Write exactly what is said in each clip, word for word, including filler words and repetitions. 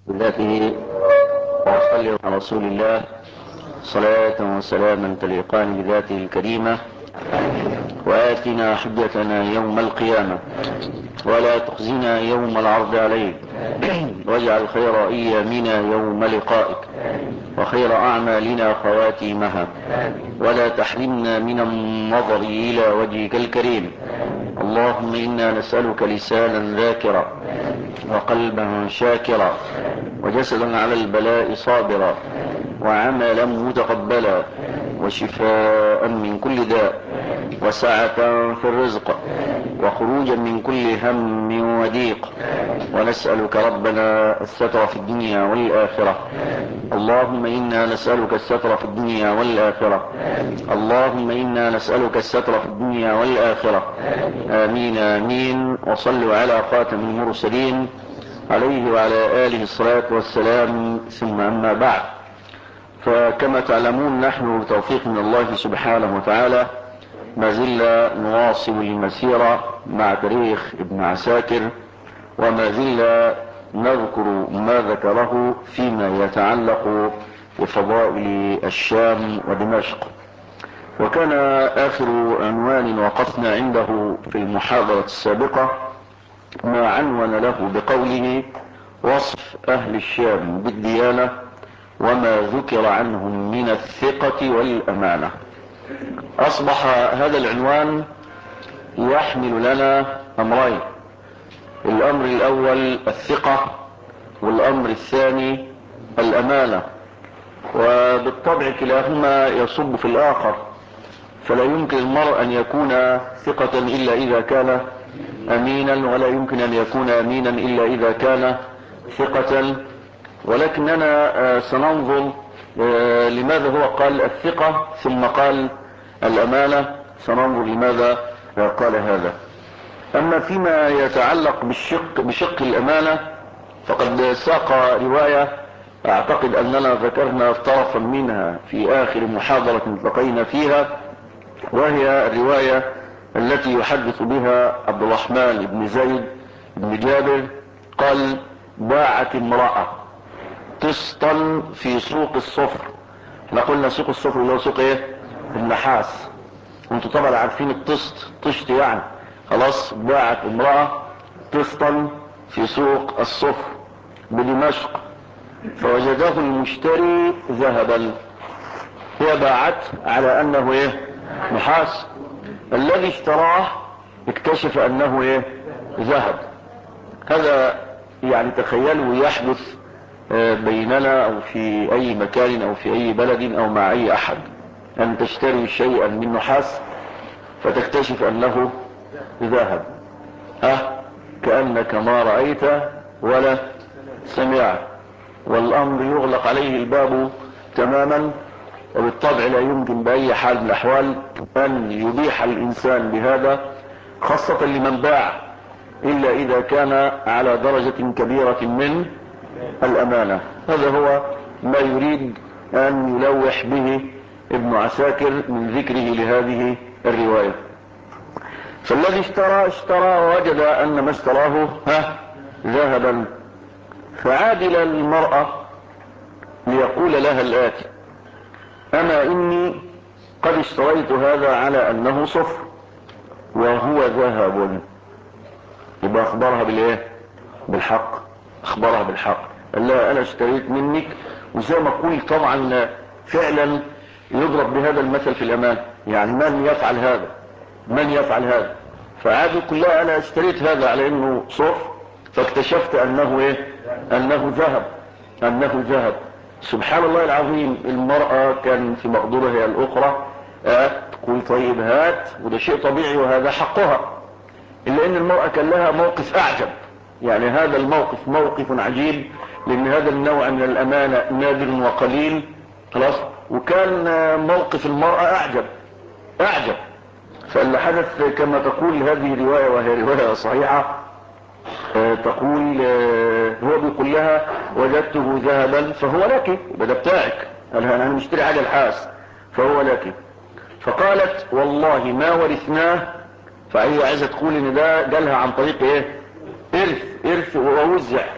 بذاته وأصلي على رسول الله صلاة وسلاما تليقان بذاته الكريمة. وآتنا حجتنا يوم القيامة ولا تخزنا يوم العرض عليك، واجعل خير أيامنا يوم لقائك وخير أعمالنا خواتيمها، ولا تحرمنا من النظر إلى وجهك الكريم. اللهم إنا نسألك لسانا ذاكرا وقلبا شاكرا وجسدا على البلاء صابرا وعملا متقبلا وشفاء من كل داء وسعة في الرزق وخروجا من كل هم وضيق. ونسألك ربنا الستر في الدنيا والآخرة. اللهم إنا نسألك الستر في الدنيا والآخرة. اللهم إنا نسألك الستر في الدنيا والآخرة. آمين آمين. وصلوا على خاتم المرسلين عليه وعلى آله الصلاة والسلام. ثم أما بعد، فكما تعلمون نحن بتوفيق من الله سبحانه وتعالى ما زلنا نواصل المسيرة مع تاريخ ابن عساكر، وما زلنا نذكر ما ذكره فيما يتعلق بفضائل الشام ودمشق. وكان آخر عنوان وقفنا عنده في المحاضرة السابقة ما عنون له بقوله وصف أهل الشام بالديانة وما ذكر عنهم من الثقة والأمانة. أصبح هذا العنوان يحمل لنا أمرين: الأمر الأول الثقة، والأمر الثاني الأمانة. وبالطبع كلاهما يصب في الآخر، فلا يمكن المرء أن يكون ثقة إلا إذا كان أمينا، ولا يمكن أن يكون أمينا إلا إذا كان ثقة. ولكننا سننظر لماذا هو قال الثقة ثم قال الأمانة، سننظر لماذا قال هذا. أما فيما يتعلق بالشق, بشق الأمانة فقد ساق رواية أعتقد أننا ذكرنا طرفا منها في آخر محاضرة التقينا فيها، وهي الرواية التي يحدث بها عبد الرحمن بن زيد بن جابر قال: باعت امرأة طسطا في سوق الصفر. احنا قلنا سوق الصفر اللي هو سوق ايه؟ النحاس. وانتوا طبعا عارفين الطست، طشت يعني خلاص. باعت امرأة طسطا في سوق الصفر بدمشق فوجده المشتري ذهبا. هي باعت على انه ايه؟ نحاس. الذي اشتراه اكتشف انه ايه؟ ذهب. هذا يعني تخيلوا يحدث بيننا او في اي مكان او في اي بلد او مع اي احد، ان تشتري شيئا من نحاس فتكتشف انه ذهب. ها كأنك ما رأيت ولا سمعت، والامر يغلق عليه الباب تماما. وبالطبع لا يمكن بأي حال من الأحوال أن يبيح الإنسان بهذا، خاصة لمن باع، إلا إذا كان على درجة كبيرة من الأمانة. هذا هو ما يريد أن يلوح به ابن عساكر من ذكره لهذه الرواية. فالذي اشترى اشترى ووجد أن ما اشتراه ها ذهبا، فعادل المرأة ليقول لها الآتي: أما إني قد اشتريت هذا على أنه صفر وهو ذهب. يبقى أخبرها بالإيه؟ بالحق. أخبرها بالحق. قال لها أنا اشتريت منك. وزي ما قلت طبعا فعلا يضرب بهذا المثل في الأمان، يعني من يفعل هذا؟ من يفعل هذا؟ فعادوا كلها أنا اشتريت هذا على أنه صفر فاكتشفت أنه إيه؟ أنه ذهب. أنه ذهب. سبحان الله العظيم. المرأة كان في مقدورها الأخرى آه تقول طيب هات، وده شيء طبيعي وهذا حقها، إلا أن المرأة كان لها موقف أعجب. يعني هذا الموقف موقف عجيب، لأن هذا النوع من الأمانة نادر وقليل خلاص. وكان موقف المرأة أعجب أعجب. فاللي حدث كما تقول هذه رواية، وهي رواية صحيحة، آه تقول آه هو بيقول لها وجدته ذهبا فهو لك، ده بتاعك. انا مشتري حاجه الحاس فهو لك. فقالت والله ما ورثناه. فهي عايزه تقول ان ده جالها عن طريق ايه؟ ارث. ارث ووزع.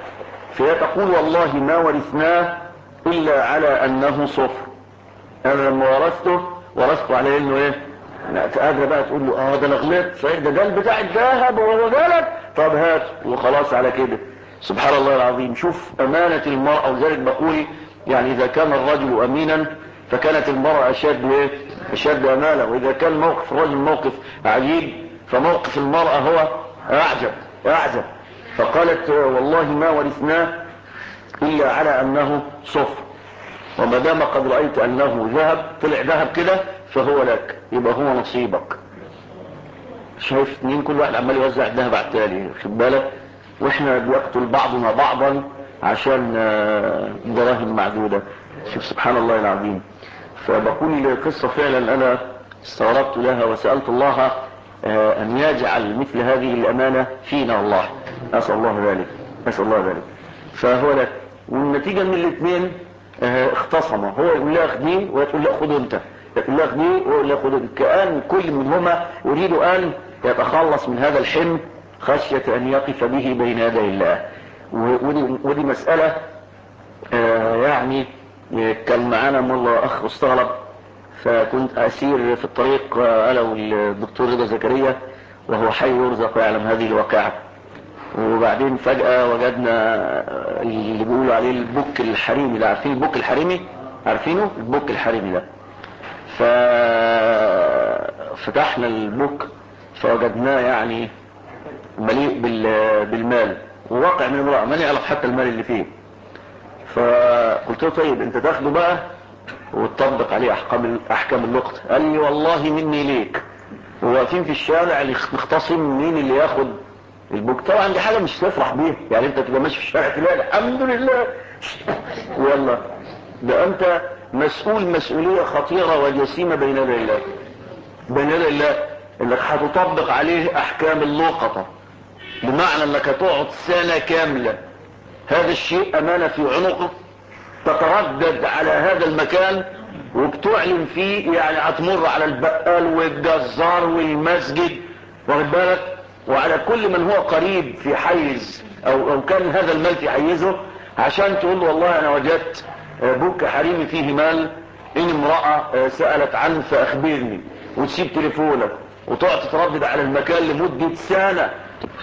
فهي تقول والله ما ورثناه الا على انه صفر. انا لما ورثته ورثته على انه ايه؟ قادره بقى تقول له اه ده انا غلطت صحيح، ده ده بتاع الذهب وهو جالك، طب هات وخلاص على كده. سبحان الله العظيم. شوف امانه المراه. ولذلك بقول يعني اذا كان الرجل امينا فكانت المراه اشد ايه؟ اشد امانه. واذا كان موقف الرجل موقف عجيب فموقف المراه هو اعجب اعجب. فقالت والله ما ورثناه الا على انه صفر، وما دام قد رأيت انه ذهب طلع ذهب كده فهو لك، يبقى هو نصيبك. شايف اتنين كل واحد عمال يوزع الذهب على التالي، خد بالك، واحنا بيقتل بعضنا بعضا عشان دراهم معدودة. شوف سبحان الله العظيم. فبقول قصة فعلا انا استغربت لها وسألت الله ان يجعل مثل هذه الامانة فينا والله. اسأل الله ذلك، اسأل الله ذلك. فهو لك، والنتيجة من الاثنين اختصموا، هو يقول لها خديه ويقول لها خد انت، يقول لها خديه ويقول لها خد انت، كأن كل منهما يريد ان يتخلص من هذا الحمل خشية ان يقف به بين يدي الله. ودي, ودي مسألة اه يعني كان معانا مرة اخ استغرب، فكنت اسير في الطريق انا والدكتور رضا زكريا وهو حي يرزق ويعلم هذه الواقعة، وبعدين فجأة وجدنا اللي بيقولوا عليه البوك الحريمي ده. عارفين البوك الحريمي؟ عارفينه البوك الحريمي ده؟ ففتحنا البوك فوجدناه يعني مليء بالمال، وواقع من امرأة ما نعرف حتى المال اللي فيه. فقلت له طيب انت تاخده بقى وتطبق عليه احكام احكام اللقطة. قال لي والله مني ليك، وواقفين في الشارع نختصم مين اللي ياخد البوك. طبعا دي حاجة مش تفرح بيها، يعني انت تبقى ماشي في الشارع تلاقي الحمد لله والله ده انت مسؤول مسؤولية خطيرة وجسيمة بين يدي الله، بين يدي الله، انك هتطبق عليه احكام اللقطة، بمعنى انك هتقعد سنة كاملة هذا الشيء امانة في عنقك، تتردد على هذا المكان وبتعلن فيه، يعني هتمر على البقال والجزار والمسجد واخد بالك، وعلى كل من هو قريب في حيز او, أو كان هذا المال في حيزه، عشان تقول له والله انا وجدت بوك حريمي فيه مال، ان امرأة سألت عنه فاخبرني، وتسيب تليفونك وتقعد تتردد على المكان لمدة سنة.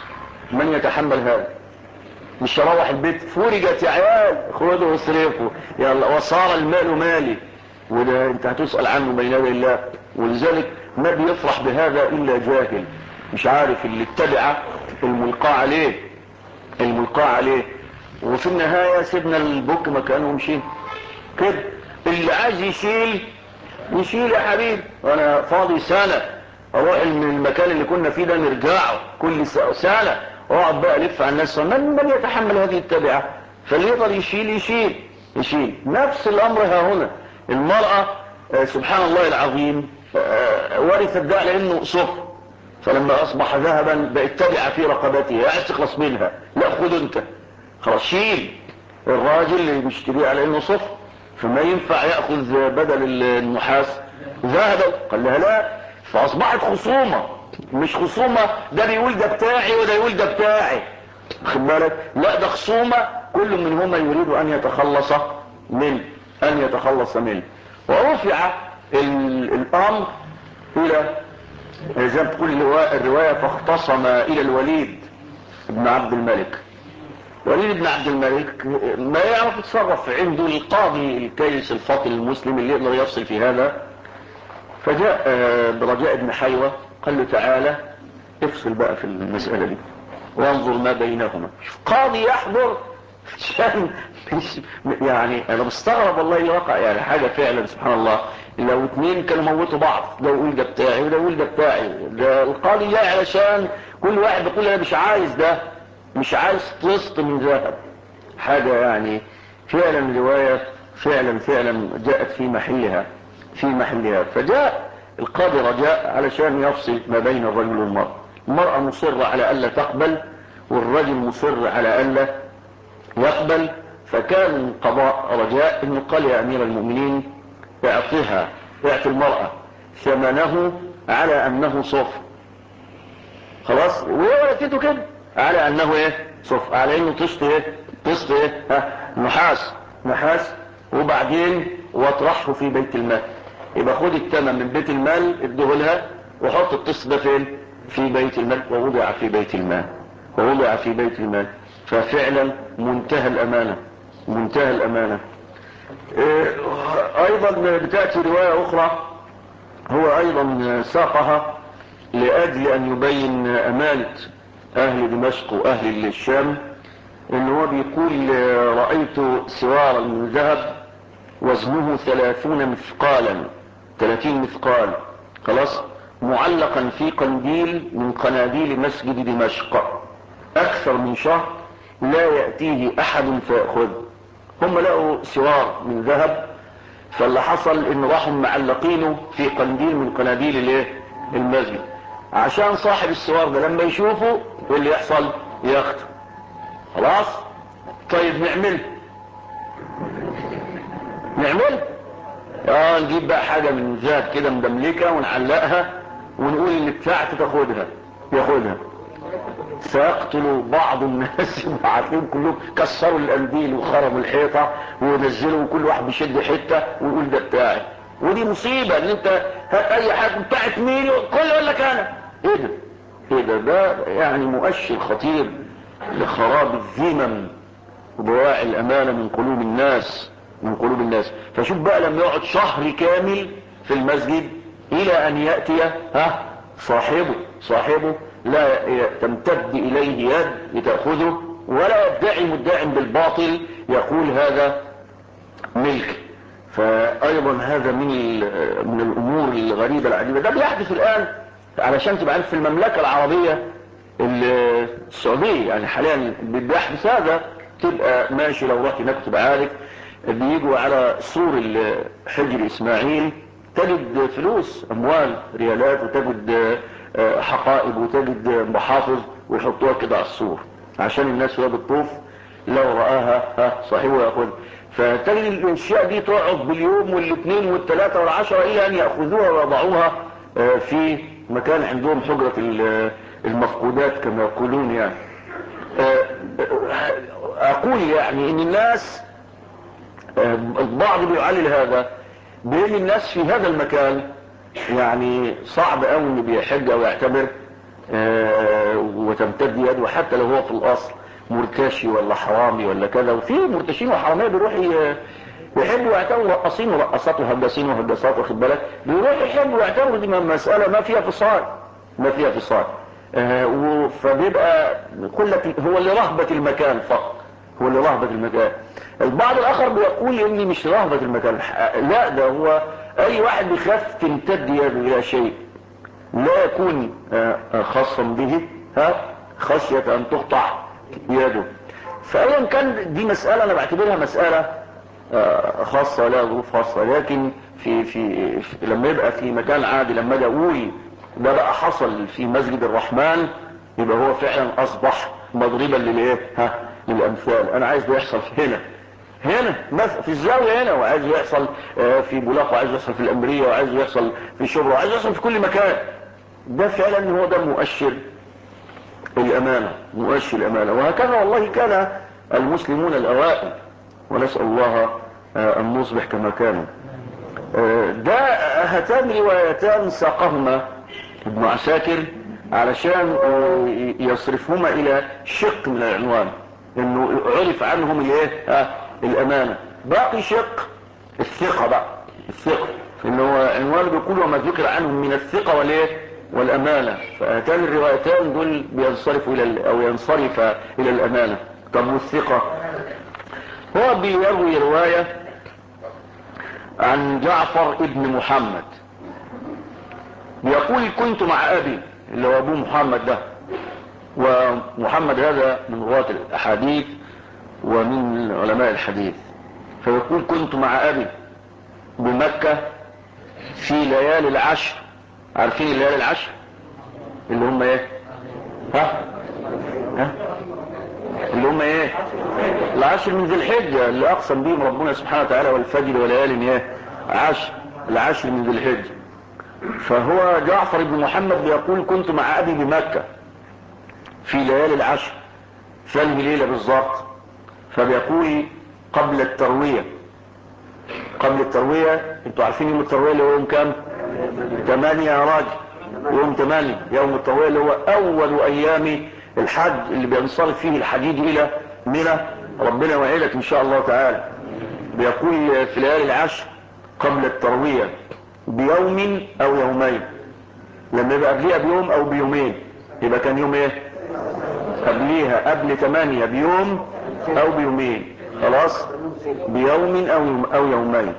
من يتحمل هذا؟ مش هروح البيت فرجت يا عيال خدوا واصرفوا يلا وصار المال مالي، وده انت هتسأل عنه بين يدي الله. ولذلك ما بيفرح بهذا الا جاهل مش عارف اللي اتبع الملقى عليه الملقى عليه. وفي النهاية سيبنا البوك مكانه ومشينا كده. اللي عايز يشيل يشيل يا حبيبي، وانا فاضي سنة اروح من المكان اللي كنا فيه ده نرجعه كل سنة واقعد بقى الف على الناس. من من يتحمل هذه التبعة؟ فاللي يقدر يشيل يشيل يشيل. نفس الامر ها هنا. المرأة آه سبحان الله العظيم آه ورثت ده لانه صفر، فلما اصبح ذهبا بقت تبعة في رقبتها، عايز تخلص منها، لا خد انت خلاص شيل. الراجل اللي بيشتريه على انه صفر فما ينفع ياخذ بدل النحاس ذهبا، قال لها لا. فاصبحت خصومة، مش خصومة ده بيقول ده بتاعي وده يقول ده بتاعي، خد بالك، لا ده خصومة كل منهما يريد ان يتخلص منه ان يتخلص منه. ورفع الامر الى زي ما تقول الرواية فاختصم الى الوليد بن عبد الملك. وليد بن عبد الملك ما يعرف يتصرف، عنده القاضي الكيس الفاطن المسلم اللي يقدر يفصل في هذا. فجاء برجاء بن حيوة قال له تعالى افصل بقى في المسألة دي وانظر ما بينهما. قاضي يحضر عشان يعني انا مستغرب والله الواقع، يعني حاجة فعلا سبحان الله. لو اتنين كانوا موتوا بعض، ده يقول ده بتاعي وده يقول ده بتاعي، ده القاضي جاي علشان كل واحد بيقول انا مش عايز ده، مش عايز طست من ذهب. حاجة يعني فعلا رواية فعلا فعلا جاءت في محلها في محلها. فجاء القاضي رجاء علشان يفصل ما بين الرجل والمرأة. المرأة مصرة على ألا تقبل والرجل مصر على ألا يقبل. فكان قضاء رجاء انه قال يا امير المؤمنين اعطيها اعطي المرأة ثمنه على انه صفر، خلاص، وهي ولدته كده على انه ايه صفر، على انه طشت ايه قسط ايه؟ ها نحاس نحاس وبعدين واطرحه في بيت المال. يبقى خد الثمن من بيت المال اديهولها وحط القسط ده فين؟ في بيت المال. ووضع في بيت المال ووضع في بيت المال. ففعلا منتهى الامانه منتهى الامانه. اه ايضا بتاتي روايه اخرى هو ايضا ساقها لاجل ان يبين امانه اهل دمشق واهل الشام. ان هو بيقول رأيت سوارا من ذهب وزنه ثلاثون مثقالا ثلاثين مثقال خلاص معلقا في قنديل من قناديل مسجد دمشق اكثر من شهر لا يأتيه احد فيأخذه. هم لقوا سوار من ذهب فاللي حصل ان راحوا معلقينه في قنديل من قناديل الايه المسجد عشان صاحب السوار ده لما يشوفه اللي يحصل ياخده. خلاص طيب نعمل نعمل اه نجيب بقى حاجة من ذهب كده مدملكة ونعلقها ونقول اللي بتاعتي تاخدها ياخدها. سيقتلوا بعض الناس وعارفين كلهم كسروا القنديل وخربوا الحيطة ونزلوا وكل واحد بيشد حتة ويقول ده بتاعي. ودي مصيبة ان انت هات اي حاجة بتاعت مين كل يقول لك انا ايه ده ايه ده ده يعني مؤشر خطير لخراب الذمم وضياع الامانة من قلوب الناس من قلوب الناس. فشوف بقى لما يقعد شهر كامل في المسجد الى ان يأتي ها صاحبه صاحبه لا تمتد اليه يد لتأخذه ولا يدعي مدعي بالباطل يقول هذا ملك. فايضا هذا من من الامور الغريبة العجيبة. ده بيحدث الان علشان تبقى عارف في المملكة العربية السعودية يعني حاليا بيحدث هذا. تبقى ماشي لو رحت هناك تبقى عارف بيجوا على سور حجر اسماعيل تجد فلوس اموال ريالات وتجد حقائب وتجد محافظ ويحطوها كده على السور عشان الناس وهي بتطوف لو رآها صاحبه ياخذها. فتجد الاشياء دي تقعد باليوم والاثنين والثلاثة والعشرة الى ان ياخذوها ويضعوها في مكان عندهم حجرة المفقودات كما يقولون. يعني اقول يعني ان الناس البعض بيعلل هذا بان الناس في هذا المكان يعني صعب قوي ان بيحج او يعتبر وتمتد يده حتى لو هو في الاصل مرتشي ولا حرامي ولا كذا. وفي مرتشين وحراميه بيروحوا يحبوا يعتبروا رقاصين ورقصات وهجاسين وهجاسات واخد بالك بيروحوا يحبوا يعتبروا دي مساله ما فيها فصال ما فيها فصال. آه فبيبقى كل هو اللي رهبة المكان فقط هو اللي رهبة المكان. البعض الاخر بيقول اني مش رهبة المكان لا ده هو اي واحد بيخاف تمتد يده الى شيء لا يكون آه خاصا به ها خشية ان تقطع يده. فايا كان دي مسألة انا بعتبرها مسألة آه خاصة لا ظروف خاصة. لكن في, في, في لما يبقى في مكان عادي لما اجي اقول ده بقى حصل في مسجد الرحمن يبقى هو فعلا اصبح مضربا للايه ها للامثال. انا عايز ده يحصل هنا هنا في الزاوية هنا وعايز يحصل في بولاق وعايز يحصل في الامرية وعايز يحصل في شبرا وعايز يحصل في كل مكان. ده فعلا هو ده مؤشر الامانة مؤشر الامانة. وهكذا والله كان المسلمون الاوائل ونسأل الله ان نصبح كما كانوا. ده هاتان روايتان ساقهما ابن عساكر علشان يصرفهما الى شق من العنوان انه عرف عنهم الايه الامانة. باقي شق الثقة بقى الثقة انه عنوان بيقول وما ذكر عنهم من الثقة والايه والامانة. فهاتان الروايتان دول بينصرفوا الى او ينصرف الى الامانة. طب والثقة هو بيروي رواية عن جعفر ابن محمد يقول كنت مع ابي اللي هو ابو محمد ده ومحمد هذا من رواة الاحاديث ومن علماء الحديث. فيقول كنت مع ابي بمكة في ليالي العشر. عارفين الليالي العشر اللي هم ايه ها ها اللي هم ايه العشر من ذي الحجة اللي اقسم بهم ربنا سبحانه وتعالى والفجر وليالي ايه عشر العشر من ذي الحجة. فهو جعفر بن محمد بيقول كنت مع ابي بمكة في ليالي العشر فانهي ليلة بالظبط. فبيقول قبل التروية. قبل التروية، انتوا عارفين يوم التروية اللي هو يوم كام؟ ثمانية يا راجل، يوم ثمانية. يوم التروية اللي هو اول ايام الحج اللي بينصرف فيه الحجيج الى منى، ربنا وعدك ان شاء الله تعالى. بيقول في ليالي العشر قبل التروية بيوم او يومين. لما يبقى قبليها بيوم او بيومين يبقى كان يوم ايه؟ قبليها قبل ثمانية بيوم او بيومين، خلاص، بيوم او يوم او يومين.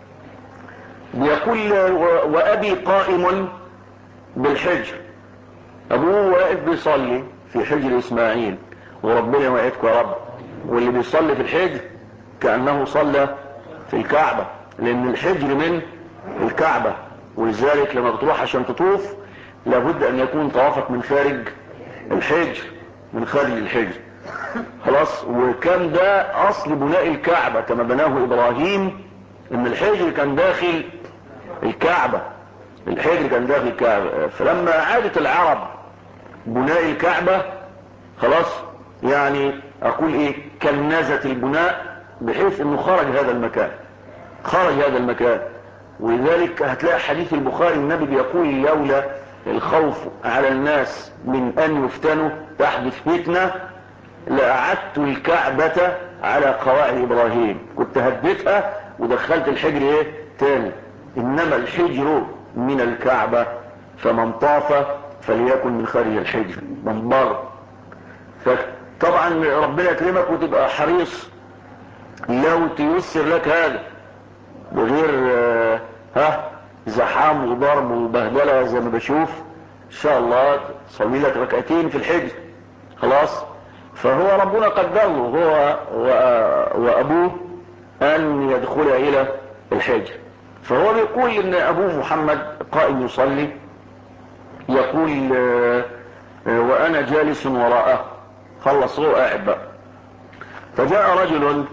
بيقول وابي قائم بالحجر، ابوه واقف بيصلي في حجر اسماعيل، وربنا وعدكم يا رب. واللي بيصلي في الحجر كأنه صلى في الكعبة، لان الحجر من الكعبة، ولذلك لما بتروح عشان تطوف لابد ان يكون طوافك من خارج الحجر، من خارج الحجر، خلاص. وكان ده اصل بناء الكعبة كما بناه ابراهيم، ان الحجر كان داخل الكعبة، الحجر كان داخل الكعبة. فلما عادت العرب بناء الكعبة، خلاص، يعني اقول ايه، كنزت البناء بحيث انه خرج هذا المكان، خرج هذا المكان. ولذلك هتلاقي حديث البخاري النبي بيقول لولا الخوف على الناس من ان يفتنوا تحدث فتنة لأعدت الكعبة على قواعد ابراهيم، كنت هديتها ودخلت الحجر ايه تاني. انما الحجر من الكعبة فمن طاف فليكن من خارج الحجر، من بره. فطبعا ربنا يكرمك وتبقى حريص لو تيسر لك هذا بغير آه ها زحام وضرب وبهدله زي ما بشوف، ان شاء الله تصلي لك ركعتين في الحجر، خلاص. فهو ربنا قدر له هو وابوه ان يدخل الى الحجر. فهو بيقول ان ابوه محمد قائم يصلي، يقول آه آه وانا جالس وراءه، خلص هو قاعد بقى. فجاء رجل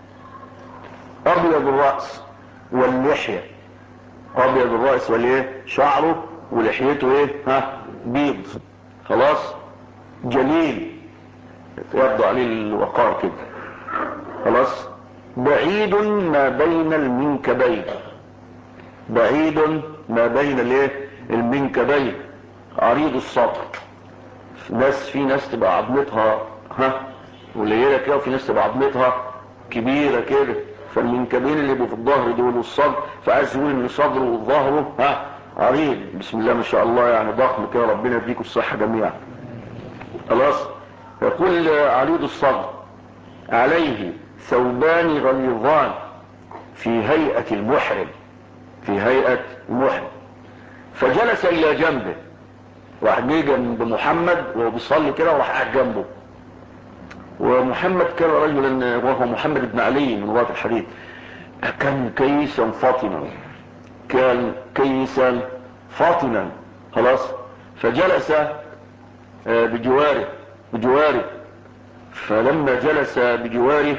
ابيض الرأس واللحية، ابيض الرأس والايه شعره ولحيته ايه ها بيض، خلاص، جليل يبدو عليه الوقار كده، خلاص، بعيد ما بين المنكبين، بعيد ما بين الايه المنكبين، عريض الصدر. ناس في ناس تبقى عظمتها ها قليله كده، وفي ناس تبقى عظمتها كبيره كده، فالمنكبين اللي يبقوا في الظهر دول والصدر، فعايز يقول ان صدره وظهره ها عريض، بسم الله ما شاء الله، يعني ضخم كده، ربنا يديكم الصحه جميعا، خلاص. يقول عريض الصدر عليه ثوبان غليظان في هيئه المحرم، في هيئه المحرم. فجلس الى جنبه، راح جه جنب محمد وهو بيصلي كده، وراح قاعد جنبه. ومحمد كان رجلا، وهو محمد بن علي من رواة الحديث، كان كيسا فاطنا، كان كيسا فاطنا، خلاص. فجلس بجواره بجواره فلما جلس بجواره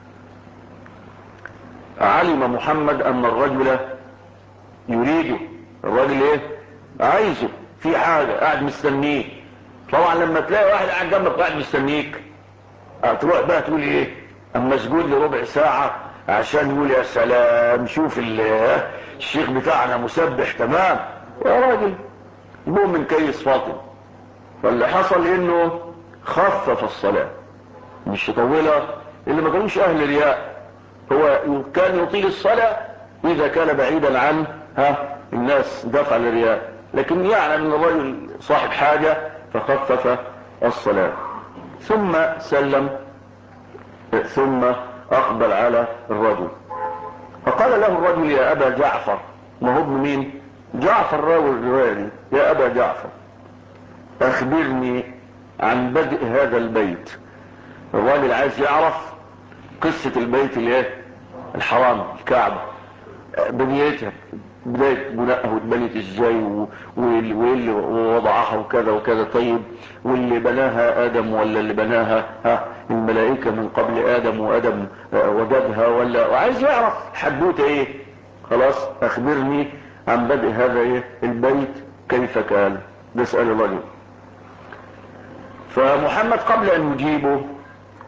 علم محمد ان الرجل يريده، الراجل ايه عايزه في حاجة، قاعد مستنيه. طبعا لما تلاقي واحد قاعد جنبك قاعد مستنيك، هتروح بقى تقول ايه، اما اسجد لي ربع ساعة عشان يقول يا سلام شوف الشيخ بتاعنا مسبح تمام يا راجل، مؤمن كيس فاطم. فاللي حصل انه خفف الصلاة، مش يطولها، اللي ما كانوش اهل رياء. هو كان يطيل الصلاة اذا كان بعيدا عن ها الناس دفع للرياء، لكن يعلم ان الرجل صاحب حاجة فخفف الصلاة. ثم سلم، ثم اقبل على الرجل، فقال له الرجل يا ابا جعفر، ما هو ابن مين؟ جعفر راوي الرواية دي، يا ابا جعفر اخبرني عن بدء هذا البيت. الراجل عايز يعرف قصة البيت الايه الحرام، الكعبة، بنيتها، بداية بنائها واتبنت ازاي، واللي وضعها وكذا وكذا. طيب واللي بناها ادم ولا اللي بناها ها الملائكة من قبل ادم وادم وجدها، ولا وعايز يعرف حدوته ايه. خلاص اخبرني عن بدء هذا ايه البيت كيف كان، نسأل الرجل. فمحمد قبل ان يجيبه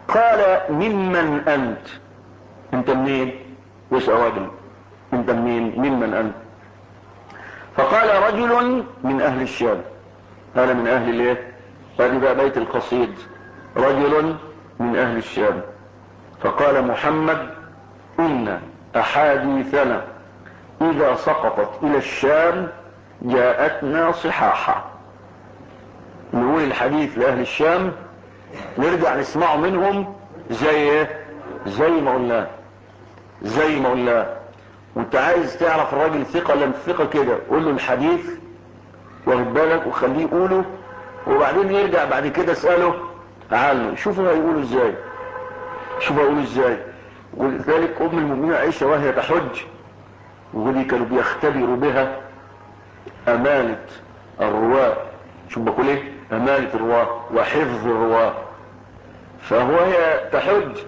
قال ممن انت؟ انت منين؟ يسأل راجل انت منين؟ ممن انت؟ فقال رجل من اهل الشام. انا من اهل الايه؟ هذه بقى بيت القصيد، رجل من اهل الشام. فقال محمد ان احاديثنا اذا سقطت الى الشام جاءتنا صحاحا. نقول الحديث لاهل الشام نرجع نسمعه منهم زي ايه؟ زي ما قلناه زي ما قلناه. وانت عايز تعرف الراجل ثقة ولا مش ثقة كده، قول له الحديث واخد بالك وخليه يقوله، وبعدين يرجع بعد كده اسأله عنه، شوفوا هيقولوا ازاي شوفوا هيقولوا ازاي. ولذلك ام المؤمنين عائشة وهي تحج، ودي كانوا بيختبروا بها امانة الرواة. شوف بقول ايه؟ امانة الرواة وحفظ الرواة. فهو هي تحج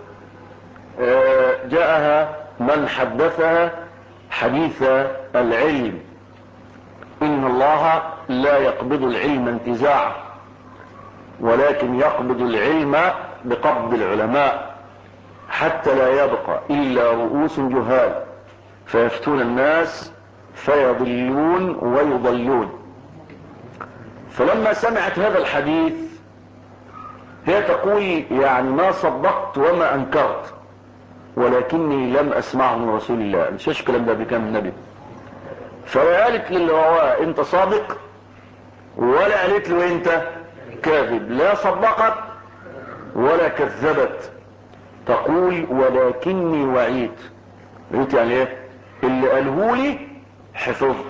جاءها من حدثها حديث العلم، ان الله لا يقبض العلم انتزاعا ولكن يقبض العلم بقبض العلماء حتى لا يبقى الا رؤوس جهال فيفتون الناس فيضلون ويضلون. فلما سمعت هذا الحديث هي تقول يعني ما صدقت وما انكرت ولكني لم اسمعه من رسول الله. مش ايش الكلام ده بكام النبي؟ فقالت للي رواه انت صادق، ولا قالت له انت كاذب، لا صدقت ولا كذبت. تقول ولكني وعيت. قلت يعني ايه؟ اللي قاله لي حفظت.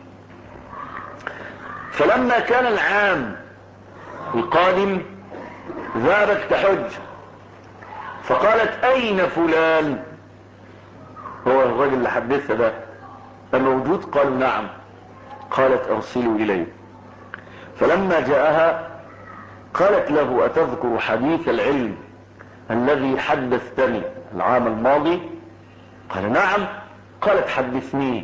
فلما كان العام القادم ذهبت تحج، فقالت اين فلان؟ هو الرجل اللي حدثها ده موجود؟ قالوا نعم. قالت ارسلوا اليه. فلما جاءها قالت له اتذكر حديث العلم الذي حدثتني العام الماضي؟ قال نعم. قالت حدثني.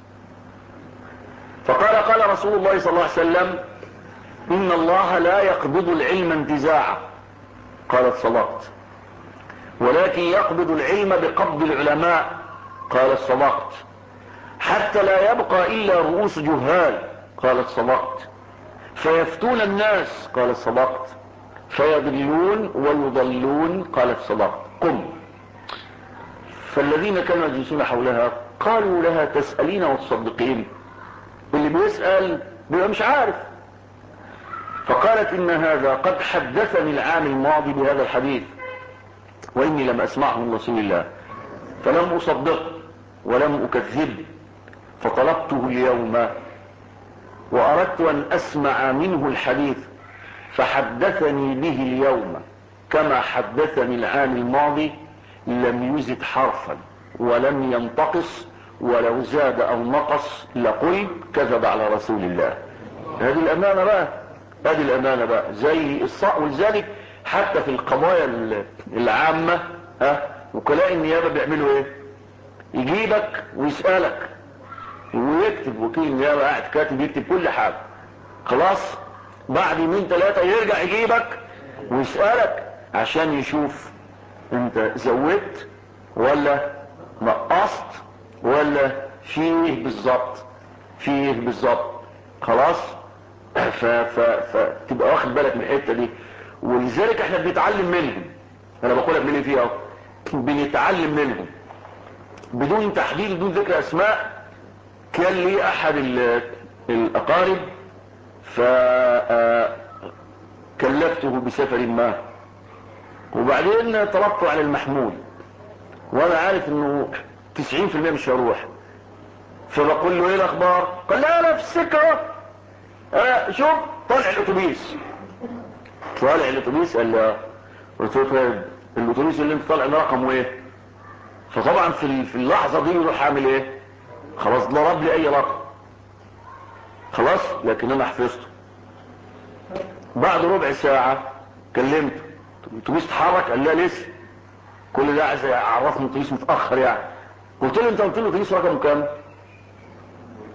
فقال قال رسول الله صلى الله عليه وسلم ان الله لا يقبض العلم انتزاعا. قالت صدقت. ولكن يقبض العلم بقبض العلماء. قالت صدقت. حتى لا يبقى الا رؤوس جهال. قالت صدقت. فيفتون الناس. قالت صدقت. فيضلون ويضلون. قالت صدقت. قم. فالذين كانوا يجلسون حولها قالوا لها تسألين وتصدقين؟ اللي بيسأل بيبقى مش عارف. فقالت ان هذا قد حدثني العام الماضي بهذا الحديث واني لم اسمعه من رسول الله فلم اصدقه ولم اكذبه، فطلبته اليوم واردت ان اسمع منه الحديث فحدثني به اليوم كما حدثني العام الماضي، لم يزد حرفا ولم ينتقص، ولو زاد او نقص لقل كذب على رسول الله. هذه الامانة بقى هذه الامانة بقى زي الصق. ولذلك حتى في القضايا العامة ها وكلاء النيابة بيعملوا ايه؟ يجيبك ويسألك ويكتب وكيل النيابة قاعد كاتب يكتب كل حاجة، خلاص بعد يومين ثلاثة يرجع يجيبك ويسألك عشان يشوف انت زودت ولا نقصت ولا فيه بالظبط فيه بالظبط. خلاص فتبقى واخد بالك من الحته دي. ولذلك احنا بنتعلم منهم. انا بقولها من فيها اهو، بنتعلم منهم بدون تحديد بدون ذكر اسماء. كان لي احد الاقارب فكلفته بسفر ما وبعدين طلبته على المحمول وانا عارف انه تسعين في المية مش هروح. فبقول له ايه الاخبار؟ قال لا انا في السكه انا شوف طالع الاتوبيس. طالع الاتوبيس قال لا. قلت له طيب الاتوبيس اللي انت طالع ده رقمه ايه؟ فطبعا في في اللحظه دي يروح عامل ايه؟ خلاص ضرب لي اي رقم خلاص، لكن انا حفظته. بعد ربع ساعه كلمته الاتوبيس اتحرك؟ قال لا لسه. كل ده عايز يعرفني الاتوبيس متاخر يعني. قلت له انت قلت له الاتوبيس رقمه كام؟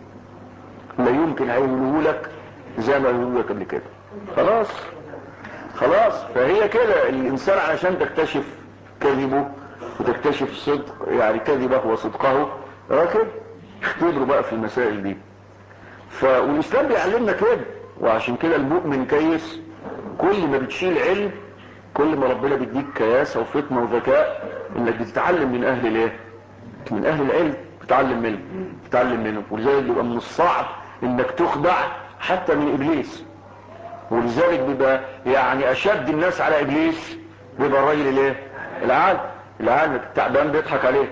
لا يمكن هيقوله لك زي ما يقولوا لك قبل كده. خلاص خلاص. فهي كده الانسان علشان تكتشف كذبه وتكتشف صدق يعني كذبه وصدقه راكب اختبروا بقى في المسائل دي. فالاسلام بيعلمنا كده، وعشان كده المؤمن كيس. كل ما بتشيل علم كل ما ربنا بيديك كياسه وفطنه وذكاء انك بتتعلم من اهل الايه؟ من اهل العلم، تتعلم منهم تتعلم منهم ولذلك بيبقى من الصعب انك تخدع حتى من ابليس. ولذلك بيبقى يعني اشد الناس على ابليس بيبقى الراجل الايه؟ العالم. العالم التعبان بيضحك عليه.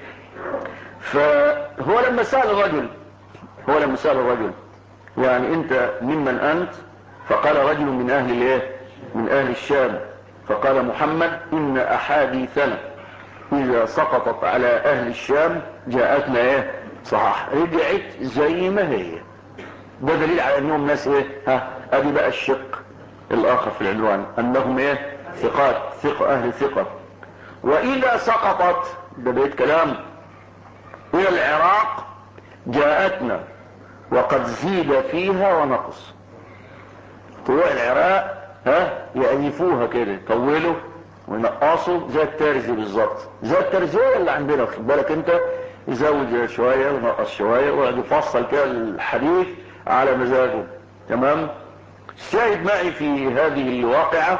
فهو لما سأل الرجل هو لما سأل الرجل يعني انت ممن انت؟ فقال رجل من اهل الايه؟ من اهل الشام. فقال محمد ان احاديثنا اذا سقطت على اهل الشام جاءتنا ايه؟ صحاح، رجعت زي ما هي. ده دليل على انهم ناس ايه؟ ها ادي بقى الشق الاخر في العنوان، انهم ايه؟ ثقات، ثقة، اهل ثقة. واذا سقطت، ده بيت كلام، الى العراق جاءتنا وقد زيد فيها ونقص. طلوع العراق ها يألفوها كده، يطولوا وينقصوا زي الترزي بالظبط، زي الترزية اللي عندنا. خد بالك انت، يزود شوية ونقص شوية ويقعد يفصل كده الحديث على مزاجه. تمام. الشاهد معي في هذه الواقعة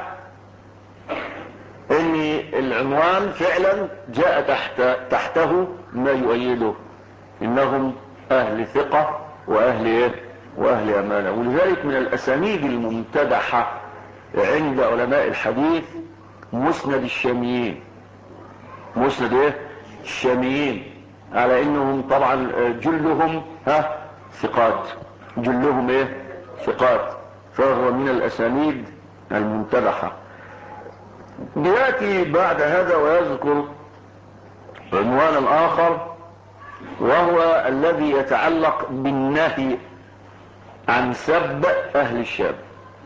ان العنوان فعلا جاء تحت تحته ما يؤيده، انهم اهل ثقة واهل ايه؟ واهل امانة. ولذلك من الاسانيد الممتدحة عند علماء الحديث مسند الشاميين. مسند ايه؟ الشاميين، على انهم طبعا جلهم ها ثقات، جلهم ايه؟ ثقات. فهو من الاسانيد الممتدحة. ياتي بعد هذا ويذكر عنوانا اخر، وهو الذي يتعلق بالنهي عن سب اهل الشام.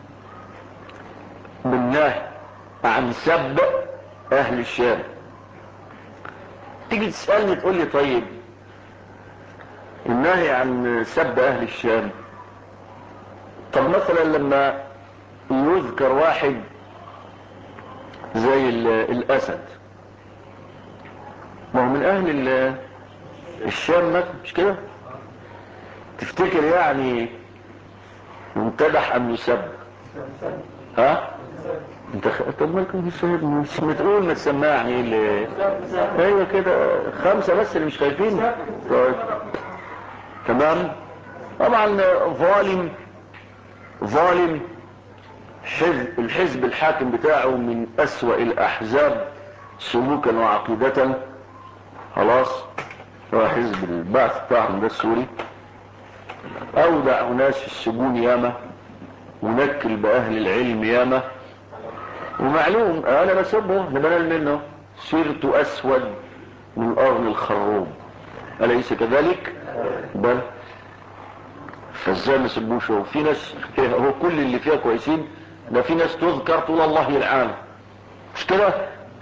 بالنهي عن سب اهل الشام. تيجي تسألني تقول لي طيب النهي عن سب اهل الشام، طب مثلا لما يذكر واحد زي الاسد، ما هو من اهل الشام مش كده؟ تفتكر يعني ممتدح ام يسب؟ ها انت خ... طب مالكم مش بتقول ما تسمعني اللي... ايوه كده خمسة بس اللي مش خايفين. طيب تمام. طبعا ظالم ظالم حزب الحزب الحاكم بتاعه من اسوأ الاحزاب سلوكا وعقيدة. خلاص، هو حزب البعث بتاعهم ده السوري، اودع ناس في السجون ياما ونكل باهل العلم ياما. ومعلوم انا بسبه نبنال منه سيرت اسود من ارض الخروم، اليس كذلك؟ بل فازاي ما سبوش؟ وفي ناس هو كل اللي فيها كويسين، ده في ناس تذكر طول الله يلعان، مش كده؟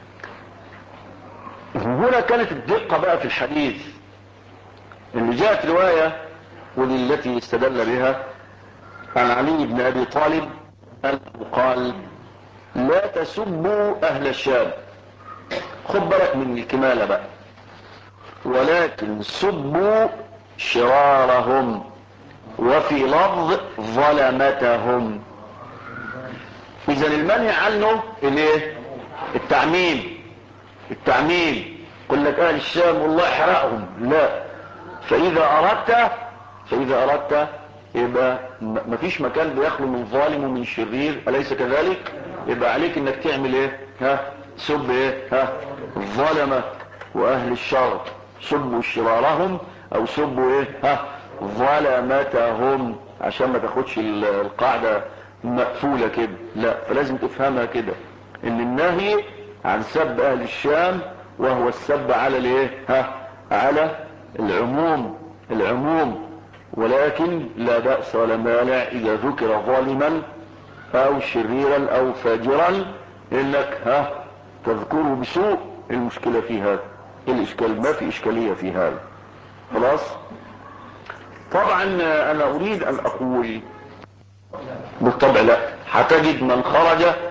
هنا كانت الدقة بقى في الحديث اللي جاءت رواية ودي التي استدل بها عن علي بن ابي طالب انه قال لا تسبوا اهل الشام. خد بالك من الكمالة بقى، ولكن سبوا شرارهم، وفي لفظ ظلمتهم. اذا المنهي عنه الايه؟ التعميم. التعميم قل لك اهل الشام والله احرقهم، لا. فاذا اردت فاذا اردت يبقى مفيش مكان بيخلو من ظالم ومن شرير، اليس كذلك؟ يبقى عليك انك تعمل ايه؟ ها سب ايه؟ ها الظلمة واهل الشر، سبوا شرارهم او سبوا ايه؟ ها ظلمتهم، عشان ما تاخدش القاعدة مقفولة كده، لا. فلازم تفهمها كده، ان النهي عن سب اهل الشام وهو السب على الايه؟ ها على العموم العموم ولكن لا بأس ولا مانع اذا ذكر ظالما او شريرا او فاجرا انك ها تذكره بسوء. المشكلة في هذا الاشكال، ما في اشكالية في هذا. خلاص. طبعا انا اريد ان اقول بالطبع لا، هتجد من خرج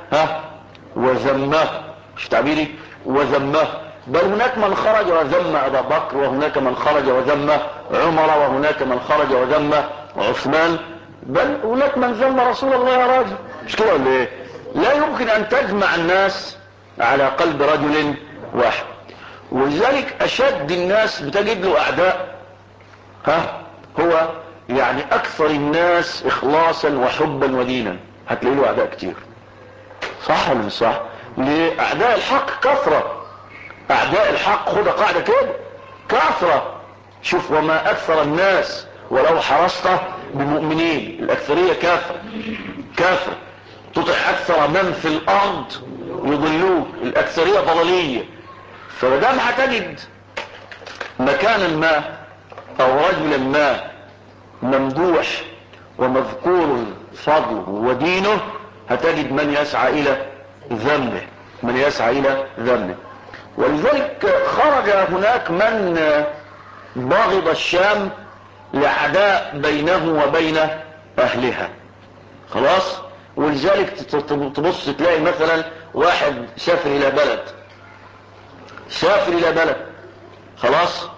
ها وذمه، مش تعبيري وذمه، بل هناك من خرج وذم ابا بكر، وهناك من خرج وذم عمر، وهناك من خرج وذم عثمان، بل هناك من ذم رسول الله يا راجل، مش كده ولا ايه؟ لا يمكن ان تجمع الناس على قلب رجل واحد. ولذلك اشد الناس بتجد له اعداء ها هو يعني اكثر الناس اخلاصا وحبا ودينا، هتلاقي له اعداء كتير. صح ولا مش صح؟ لاعداء الحق كثرة، اعداء الحق خد قاعدة كده كثرة. شوف وما اكثر الناس ولو حرصت بمؤمنين، الاكثرية كافرة كافرة، تطع اكثر من في الارض يضلوك، الاكثرية ضلالية. فمدام هتجد مكانا ما او رجلا ما ممدوح ومذكور فضله ودينه، هتجد من يسعى الى ذمه، من يسعى الى ذمه. ولذلك خرج هناك من بغض الشام لعداء بينه وبين اهلها، خلاص. ولذلك تبص تلاقي مثلا واحد سافر الى بلد، سافر الى بلد خلاص،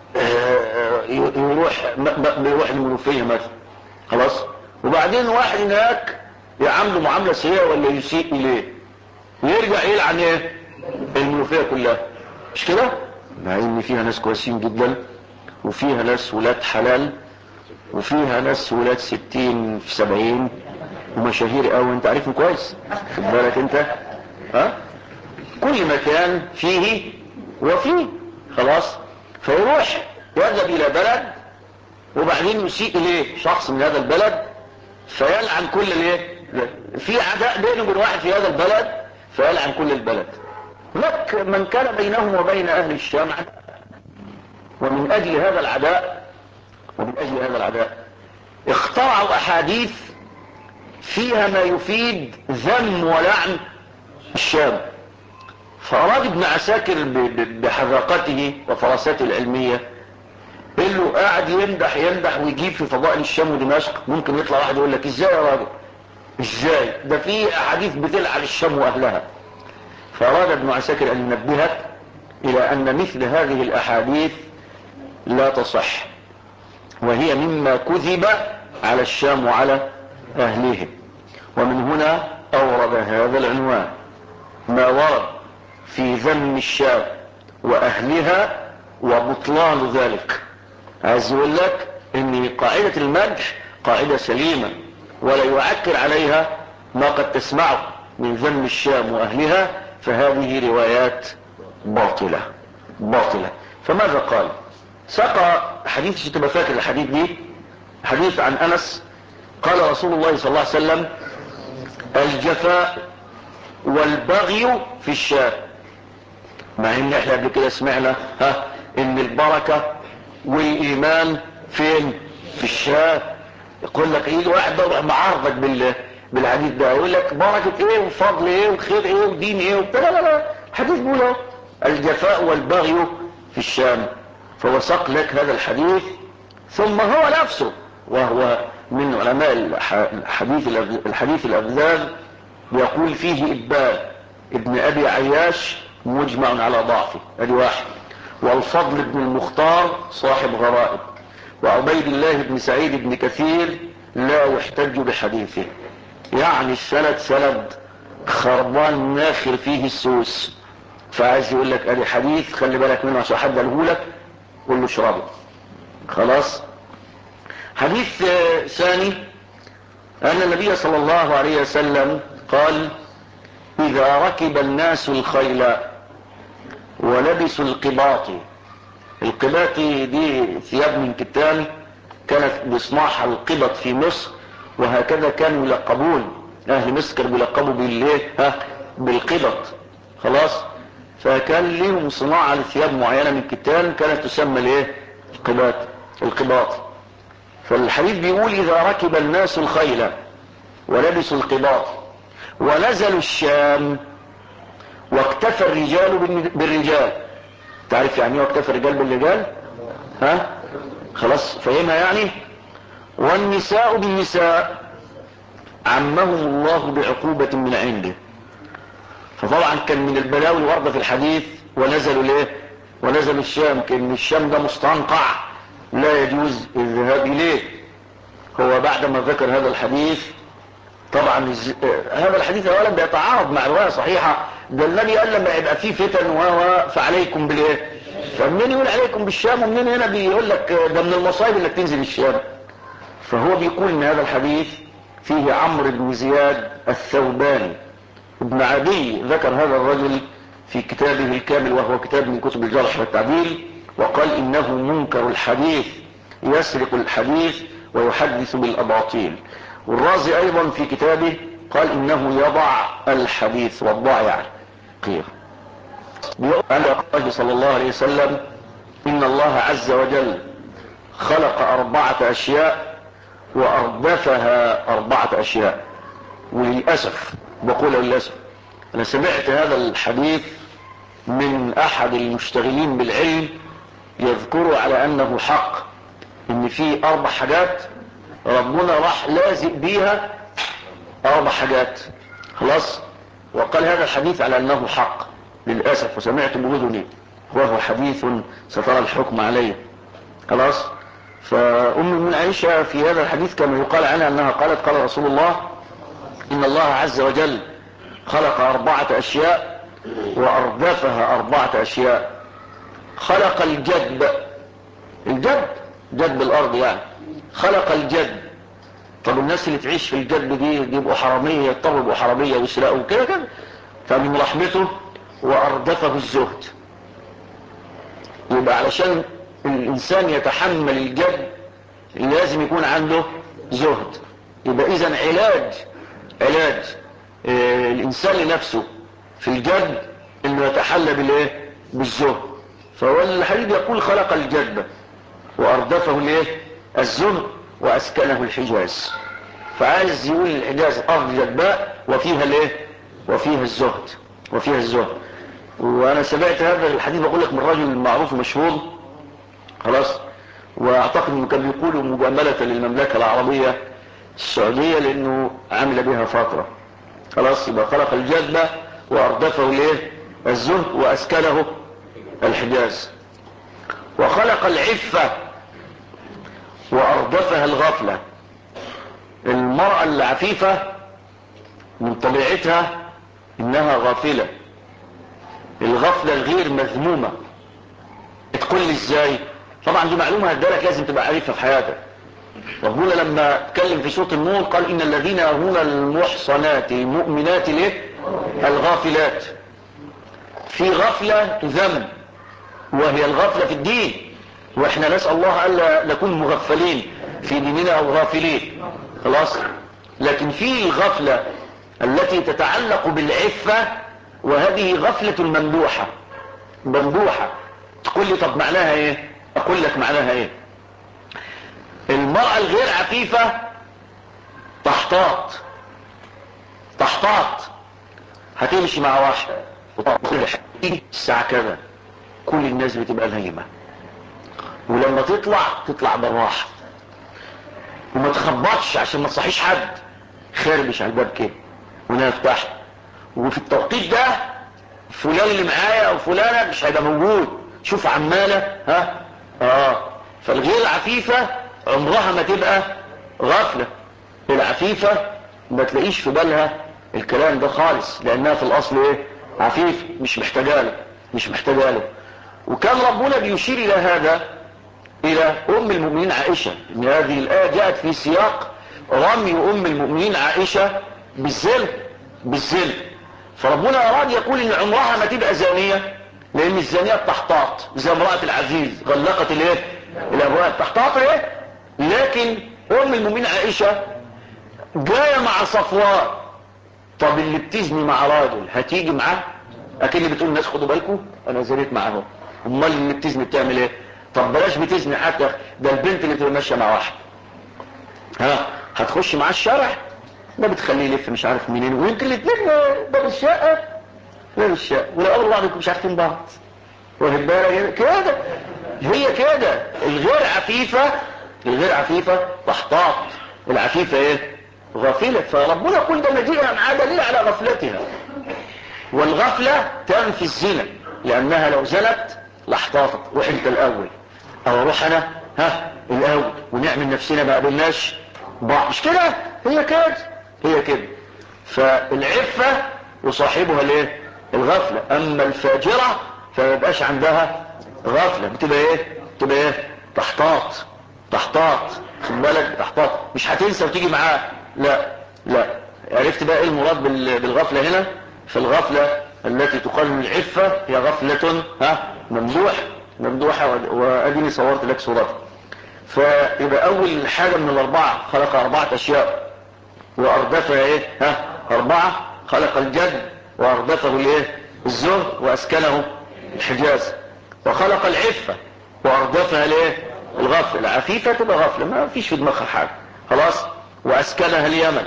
يروح بيروح المنوفية مثلا خلاص، وبعدين واحد هناك يعامله معاملة سيئة ولا يسيء اليه، ويرجع يلعن ايه المنوفية كلها، مش كده؟ مع ان فيها ناس كويسين جدا، وفيها ناس ولاد حلال، وفيها ناس ولاد ستين في سبعين ومشاهير قوي، انت عارفهم كويس، خد بالك انت ها. كل مكان فيه وفيه خلاص. فيروح يذهب الى بلد وبعدين يسيء اليه شخص من هذا البلد فيلعن كل الايه، في عداء بينه وبين واحد في هذا البلد فيلعن كل البلد. هناك من كان بينهم وبين اهل الشام عداء، ومن اجل هذا العداء ومن اجل هذا العداء اخترعوا احاديث فيها ما يفيد ذم ولعن الشام. فاراد ابن عساكر بحذاقته وفراسته العلمية، اللي قاعد يمدح يمدح ويجيب في فضائل الشام ودمشق، ممكن يطلع واحد يقول لك ازاي يا راجل، ازاي ده في احاديث بتلعن الشام واهلها. فاراد ابن عساكر ان ينبهك الى ان مثل هذه الاحاديث لا تصح، وهي مما كذب على الشام وعلى اهلهم. ومن هنا اورد هذا العنوان، ما ورد في ذم الشام واهلها وبطلان ذلك. عايز يقول لك ان قاعدة المدح قاعدة سليمة، ولا يعكر عليها ما قد تسمعه من ذم الشام واهلها، فهذه روايات باطلة باطلة. فماذا قال؟ ساق حديث، تبقى فاكر الحديث دي، حديث عن انس قال رسول الله صلى الله عليه وسلم: الجفاء والبغي في الشام. مع ان احنا قبل كده سمعنا ها ان البركة والايمان فين؟ في الشام. يقول لك يجي واحد بقى معارضك بال بالحديث ده، يقول لك بركة ايه وفضل ايه وخير ايه ودين ايه وبتاع. لا لا لا، حديث بيقول الجفاء والبغي في الشام. فوثق لك هذا الحديث، ثم هو نفسه وهو من علماء الحديث الحديث الأبذاذ يقول فيه إبان ابن أبي عياش مجمع على ضعفه، ادي واحد. والفضل بن المختار صاحب غرائب. وعبيد الله بن سعيد بن كثير لا يحتج بحديثه. يعني السند سند خربان ناخر فيه السوس. فعايز يقول لك ادي حديث خلي بالك منه عشان حد قاله لك قول له اشربه خلاص. حديث ثاني ان النبي صلى الله عليه وسلم قال: اذا ركب الناس الخيل ولبسوا القباط. القباط دي ثياب من كتان كانت بيصنعها القبط في مصر، وهكذا كانوا يلقبون اهل مصر، كانوا بيلقبوا بالايه ها بالقبط خلاص. فكان لهم صناعة لثياب معينة من كتان كانت تسمى الايه القباط القباط. فالحديث بيقول: اذا ركب الناس الخيل ولبسوا القباط ونزلوا الشام واكتفى الرجال بالرجال. تعرف يعني ايه واكتفى الرجال بالرجال؟ ها خلاص فهمها يعني. والنساء بالنساء عمهم الله بعقوبة من عنده. فطبعا كان من البلاوي واردة في الحديث ونزلوا ليه ونزلوا الشام، كان الشام ده مستنقع لا يجوز الذهاب اليه. هو بعد ما ذكر هذا الحديث طبعا الز... هذا الحديث اولا بيتعارض مع روايه صحيحه، ده النبي قال لما يبقى فيه فتن و فعليكم بالايه، فمنين يقول عليكم بالشام ومنين هنا بيقول لك ده من المصائب انك تنزل الشام. فهو بيقول ان هذا الحديث فيه عمرو بن زياد الثوباني ابن عدي، ذكر هذا الرجل في كتابه الكامل وهو كتاب من كتب الجرح والتعديل، وقال انه منكر الحديث يسرق الحديث ويحدث بالاباطيل. والرازي ايضا في كتابه قال انه يضع الحديث والضع يعني قير. بيقول الله صلى الله عليه وسلم ان الله عز وجل خلق اربعة اشياء واردفها اربعة اشياء. وللأسف بقول للأسف انا سمعت هذا الحديث من احد المشتغلين بالعلم يذكره على انه حق، ان في اربع حاجات ربنا راح لازق بيها اربع حاجات خلاص، وقال هذا الحديث على انه حق للأسف، وسمعت بأذني وهو حديث سترى الحكم عليه خلاص. فأم من عائشة في هذا الحديث كما يقال عنها انها قالت قال رسول الله ان الله عز وجل خلق اربعة اشياء واردفها اربعة اشياء. خلق الجدب، الجدب جدب الارض يعني، خلق الجدب. طب الناس اللي تعيش في الجدب دي يبقوا حرامية، يضطروا يبقوا حرامية ويسرقوا كده كده. فمن رحمته واردفه الزهد. يبقى علشان الانسان يتحمل الجدب لازم يكون عنده زهد. يبقى اذا علاج علاج آه الانسان لنفسه في الجدب انه يتحلى بالايه بالزهد. فهو الحديث يقول خلق الجدب واردفه الايه الزهد واسكنه الحجاز. فعايز يقول الحجاز ارض جدباء وفيها الايه وفيها الزهد وفيها الزهد. وانا سمعت هذا الحديث بقول لك من رجل معروف مشهور خلاص، واعتقد انه كان بيقوله مجاملة للمملكة العربية السعودية لانه عمل بها فترة خلاص. يبقى خلق الجدب واردفه الايه الزهد واسكنه الحجاز. وخلق العفة واردفها الغفلة. المرأة العفيفة من طبيعتها انها غافلة، الغفلة الغير مذمومة. تقول لي ازاي؟ طبعا دي معلومة هدالك لازم تبقى عارفها في حياتك. ربنا لما اتكلم في سورة النور قال ان الذين يرمون المحصنات المؤمنات ليه الغافلات. في غفلة تذم وهي الغفلة في الدين، واحنا نسأل الله الا نكون مغفلين في ديننا او غافلين خلاص. لكن في الغفلة التي تتعلق بالعفة، وهذه غفلة ممدوحة ممدوحة. تقول لي طب معناها ايه؟ اقول لك معناها ايه. المرأة الغير عفيفة تحتاط تحتاط هتمشي مع واحد الساعة كذا كل الناس بتبقى نايمة، ولما تطلع تطلع بالراحة وما تخبطش عشان ما تصحيش حد، خربش على الباب كده وانا افتح. وفي التوقيت ده فلان اللي معايا او فلانة مش هيبقى موجود، شوف عمالة ها اه. فالغير عفيفة عمرها ما تبقى غفلة. العفيفة ما تلاقيش في بالها الكلام ده خالص، لانها في الاصل ايه عفيف، مش محتاجه له مش محتاجه له. وكان ربنا بيشير الى هذا الى ام المؤمنين عائشة، ان هذه الايه جاءت في سياق رمي ام المؤمنين عائشة بالزنا بالزنا. فربنا اراد يقول ان عمرها ما تبقى زانية، لان الزانية تحتاط زي امرأة العزيز غلقت الايه الابواب تحتاط ايه. لكن ام المؤمنين عائشة جاية مع صفوان. طب اللي بتزني مع راجل هتيجي معاه؟ اكيد بتقول الناس خدوا بالكم انا زنيت معاهم. امال اللي بتزني بتعمل ايه؟ طب بلاش بتزني حتى، ده البنت اللي تبقى ماشيه مع واحد ها هتخش معاه الشارع ده بتخليه يلف مش عارف منين، ويمكن الاثنين باب الشقه باب الشقه ولو قابلوا بعض مش عارفين بعض. واخد بالك كده؟ هي كده الغير عفيفه الغير عفيفه تحتاط، العفيفه ايه غافله. فربنا يقول ده مجيئها معاه دليل على غفلتها. والغفلة تنفي الزنا، لانها لو زنت لاحتاطت، روح انت الاول او اروح انا ها الاول ونعمل نفسنا ما قابلناش بعض، مش كده؟ هي كده هي كده. فالعفة يصاحبها الايه؟ الغفلة. اما الفاجرة فما يبقاش عندها غفلة، بتبقى ايه؟ بتبقى ايه؟ تحتاط تحتاط خد بالك، تحتاط، مش هتنسى وتيجي معاه، لا لا. عرفت بقى ايه المراد بالغفلة هنا؟ فالغفلة التي تقال من العفة هي غفلة ها ممدوح ممدوحة، واديني صورت لك صورتها. فيبقى اول حاجة من الاربعة خلق اربعة اشياء واردفها ايه ها اربعة، خلق الجد واردفه الايه الزهد واسكنه الحجاز، وخلق العفة واردفها الايه الغفلة. العفيفة تبقى غفلة ما فيش في دماغها حاجة خلاص، واسكنها اليمن.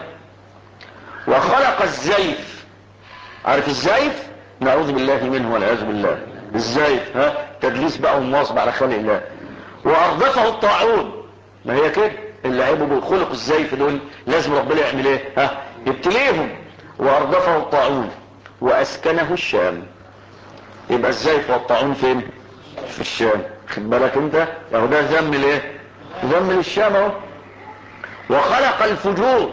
وخلق الزيف، عارف الزيف؟ نعوذ بالله منه والعياذ بالله. الزيف ها تدليس بقى ومواظبة على خلق الله. واردفه الطاعون، ما هي كده اللي عيبوا بخلق الزيف دول لازم ربنا يعمل ايه ها يبتليهم. واردفه الطاعون واسكنه الشام. يبقى الزيف والطاعون فين؟ في الشام. خد بالك انت، اهو ده ذم الايه؟ ذم للشام اهو. وخلق الفجور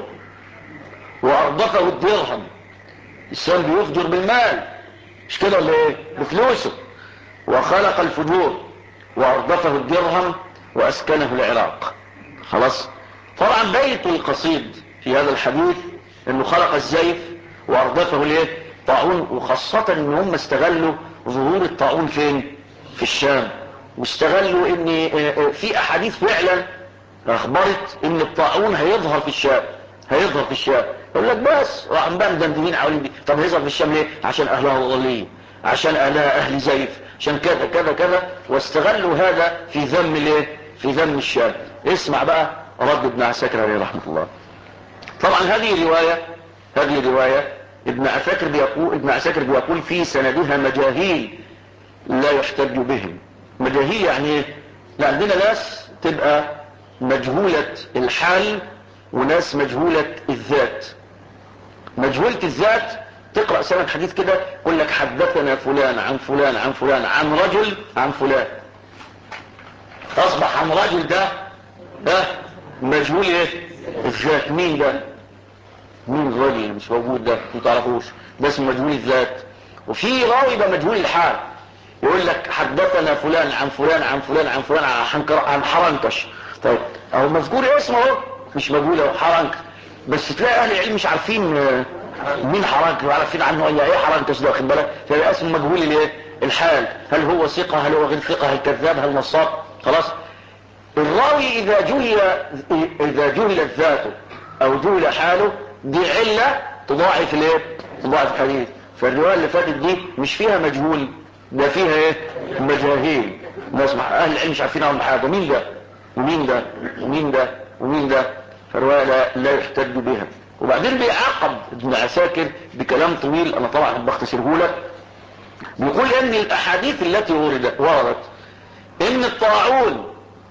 واردفه الدرهم. الشام بيفجر بالمال، مش كده ولا ايه؟ بفلوسه. وخلق الفجور واردفه الدرهم واسكنه العراق. خلاص. طبعا بيت القصيد في هذا الحديث انه خلق الزيف واردفه الايه طاعون، وخاصة ان هم استغلوا ظهور الطاعون فين؟ في الشام. واستغلوا ان في احاديث فعلا اخبرت ان الطاعون هيظهر في الشام، هيظهر في الشام. يقول لك بس راح بقى مدندنين حوالين دي. طب هيظهر في الشام ليه؟ عشان اهلها ضالين، عشان اهلها اهل زيف، عشان كذا كذا كذا. واستغلوا هذا في ذم الايه؟ في ذم الشام. اسمع بقى رد ابن عساكر عليه رحمة الله. طبعا هذه رواية هذه رواية ابن عساكر بيقول ابن عساكر بيقول في سندها مجاهيل لا يحتج بهم. مجاهيل يعني ايه؟ لا، عندنا ناس تبقى مجهولة الحال وناس مجهولة الذات. مجهولة الذات تقرأ سند حديث كده يقول لك حدثنا فلان عن فلان عن فلان عن رجل عن فلان، اصبح عن رجل ده ده مجهول ايه الذات. مين ده؟ مين الراجل اللي مش موجود ده؟ ما تعرفوش، ده اسمه مجهول الذات. وفي راوي ده مجهول الحال، يقول لك حدثنا فلان عن فلان عن فلان عن فلان عن حنكر عن حرنكش. طيب اهو مذكور اسمه اهو مش مجهول اهو حرنكش، بس تلاقي اهل العلم مش عارفين مين حرنكش ولا عارفين عنه ايه حرنكش ده، واخد بالك؟ فيبقى اسمه مجهول الايه الحال. هل هو ثقه؟ هل هو غير ثقه؟ هل كذاب؟ هل نصاب؟ خلاص. الراوي اذا جهل اذا جهلت ذاته او جهل حاله دي علة تضاعف الايه تضاعف الحديث. فالرواية اللي فاتت دي مش فيها مجهول، ده فيها ايه مجاهيل. ناس اهل العلم مش عارفين عنهم حاجة، مين ده ومين ده ومين ده ومين ده. فالرواية لا, لا يحتج بها. وبعدين بيعاقب ابن عساكر بكلام طويل انا طبعا بختصره لك. بيقول ان الاحاديث التي وردت وردت ان الطاعون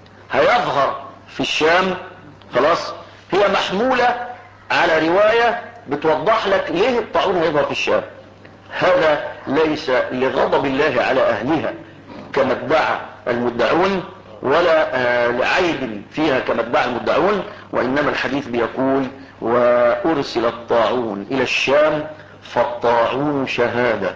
هيظهر في الشام خلاص، هي محمولة على رواية بتوضح لك ليه الطاعون هيظهر في الشام. هذا ليس لغضب الله على اهلها كما ادعى المدعون، ولا آه لعيب فيها كما ادعى المدعون، وانما الحديث بيقول وارسل الطاعون الى الشام فالطاعون شهادة.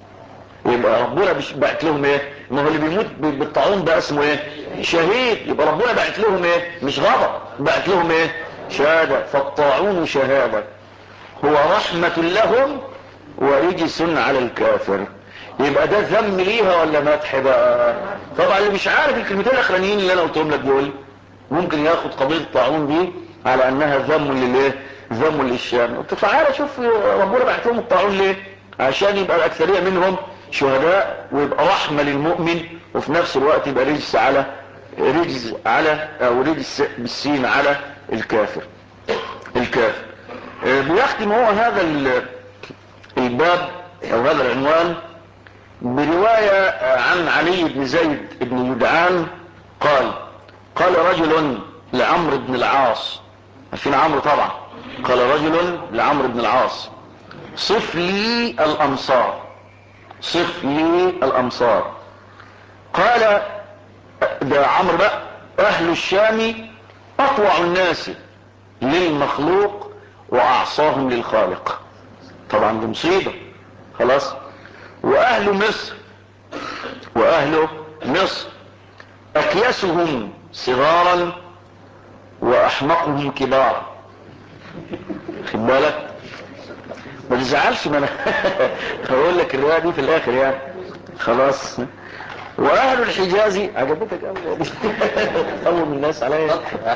يبقى ربنا بعت لهم ايه؟ ما هو اللي بيموت بالطاعون ده اسمه ايه؟ شهيد. يبقى ربنا بعت لهم ايه؟ مش غضب، بعت لهم ايه؟ شهادة. فالطاعون شهادة هو رحمة لهم ورجس على الكافر. يبقى ده ذم ليها ولا مدح بقى؟ طبعا اللي مش عارف الكلمتين الاخرانيين اللي انا قلتهم لك دول ممكن ياخد قضية الطاعون دي على انها ذم للايه؟ ذم للشام. تعالى شوف ربنا بعت لهم الطاعون ليه؟ عشان يبقى الاكثرية منهم شهداء ويبقى رحمة للمؤمن، وفي نفس الوقت يبقى رجس على رجس على او رجس بالسين على الكافر الكافر. بيختم هو هذا الباب او هذا العنوان برواية عن علي بن زيد بن يدعان قال قال رجل لعمرو بن العاص. عارفين عمرو طبعا. قال رجل لعمرو بن العاص صف لي الامصار، صف لي الامصار. قال ده عمرو بقى: اهل الشام اطوع الناس للمخلوق واعصاهم للخالق. طبعا دي مصيبة خلاص. واهل مصر، واهل مصر اكيسهم صغارا واحمقهم كبارا. خد بالك ما تزعلش، ما انا هقول لك الرواية دي في الاخر يعني خلاص. واهل الحجاز عجبتك قوي اول من الناس عليا.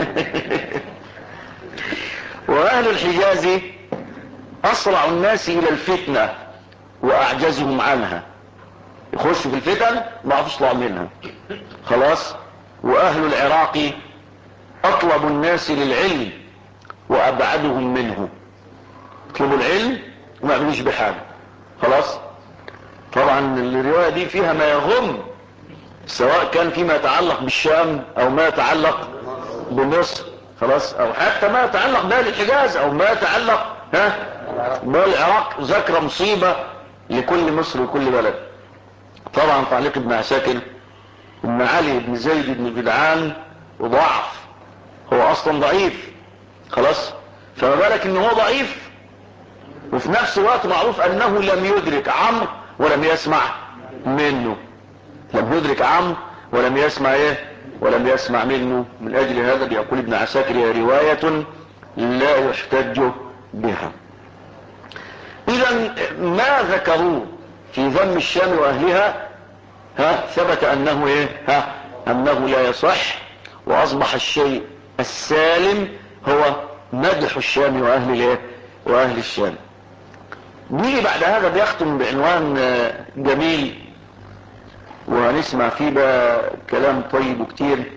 واهل الحجاز اسرع الناس الى الفتنة واعجزهم عنها. يخشوا في الفتن ما عرفوش يطلعوا منها خلاص. واهل العراق اطلب الناس للعلم وابعدهم منه. يطلبوا العلم وما يعملوش بحاجة خلاص. طبعا الرواية دي فيها ما يغم، سواء كان فيما يتعلق بالشام او ما يتعلق بمصر خلاص، او حتى ما يتعلق بأهل الحجاز او ما يتعلق ها بالعراق. ذكر مصيبة لكل مصر وكل بلد. طبعا تعليق ابن عساكر: ابن علي بن زيد بن جدعان وضعف، هو اصلا ضعيف خلاص، فما بالك ان هو ضعيف وفي نفس الوقت معروف انه لم يدرك عمرو ولم يسمع منه. لم يدرك عمرو ولم يسمع ايه ولم يسمع منه. من اجل هذا بيقول ابن عساكر: هي رواية لا يحتج بها. اذا ما ذكروه في ذم الشام واهلها ها ثبت انه ايه ها انه لا يصح، واصبح الشيء السالم هو مدح الشام واهل الايه واهل الشام. نيجي بعد هذا بيختم بعنوان جميل وهنسمع فيه بقى كلام طيب وكتير.